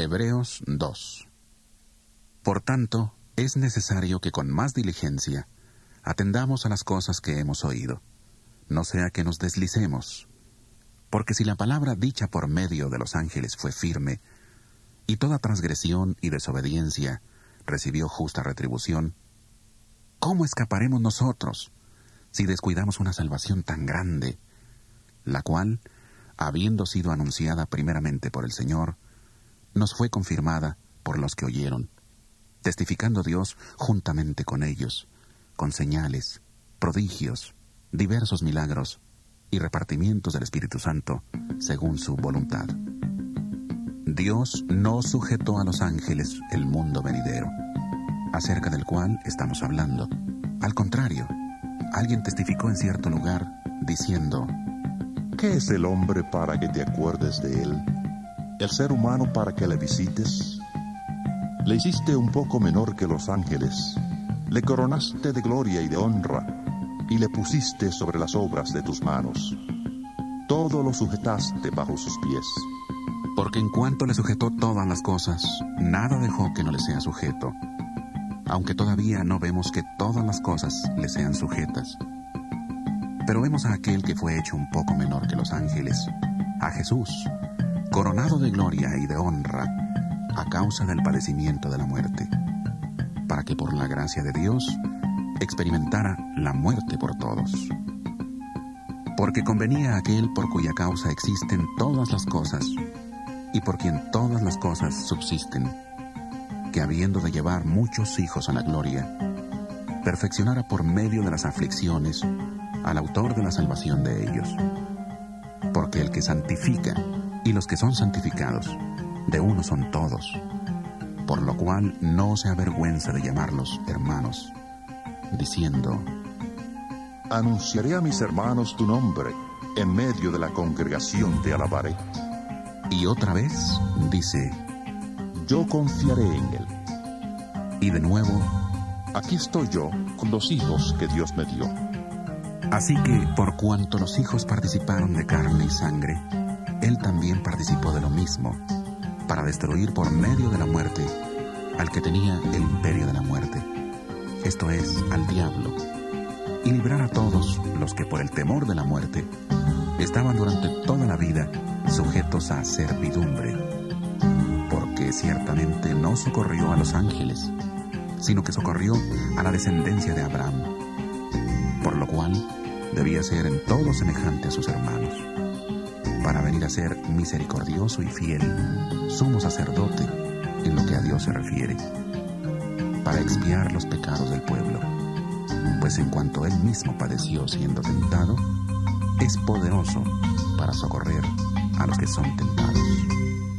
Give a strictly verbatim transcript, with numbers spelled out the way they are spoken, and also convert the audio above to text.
Hebreos dos. Por tanto, es necesario que con más diligencia atendamos a las cosas que hemos oído, no sea que nos deslicemos. Porque si la palabra dicha por medio de los ángeles fue firme, y toda transgresión y desobediencia recibió justa retribución, ¿cómo escaparemos nosotros si descuidamos una salvación tan grande, la cual, habiendo sido anunciada primeramente por el Señor, nos fue confirmada por los que oyeron, testificando Dios juntamente con ellos, con señales, prodigios, diversos milagros y repartimientos del Espíritu Santo, según su voluntad. Dios no sujetó a los ángeles el mundo venidero, acerca del cual estamos hablando. Al contrario, alguien testificó en cierto lugar, diciendo: ¿qué es el hombre para que te acuerdes de él? ¿El ser humano para que le visites? Le hiciste un poco menor que los ángeles, le coronaste de gloria y de honra, y le pusiste sobre las obras de tus manos. Todo lo sujetaste bajo sus pies. Porque en cuanto le sujetó todas las cosas, nada dejó que no le sea sujeto, aunque todavía no vemos que todas las cosas le sean sujetas. Pero vemos a aquel que fue hecho un poco menor que los ángeles, a Jesús, coronado de gloria y de honra, a causa del padecimiento de la muerte, para que por la gracia de Dios experimentara la muerte por todos. Porque convenía a aquel por cuya causa existen todas las cosas, y por quien todas las cosas subsisten, que habiendo de llevar muchos hijos a la gloria, perfeccionara por medio de las aflicciones al autor de la salvación de ellos. Porque el que santifica y los que son santificados, de uno son todos, por lo cual no se avergüenza de llamarlos hermanos, diciendo: anunciaré a mis hermanos tu nombre, en medio de la congregación te alabaré. Y otra vez dice: yo confiaré en él. Y de nuevo: aquí estoy yo con los hijos que Dios me dio. Así que, por cuanto los hijos participaron de carne y sangre, él también participó de lo mismo, para destruir por medio de la muerte al que tenía el imperio de la muerte, esto es, al diablo, y librar a todos los que por el temor de la muerte estaban durante toda la vida sujetos a servidumbre, porque ciertamente no socorrió a los ángeles, sino que socorrió a la descendencia de Abraham, por lo cual debía ser en todo semejante a sus hermanos, para venir a ser misericordioso y fiel, sumo sacerdote en lo que a Dios se refiere, para expiar los pecados del pueblo, pues en cuanto él mismo padeció siendo tentado, es poderoso para socorrer a los que son tentados.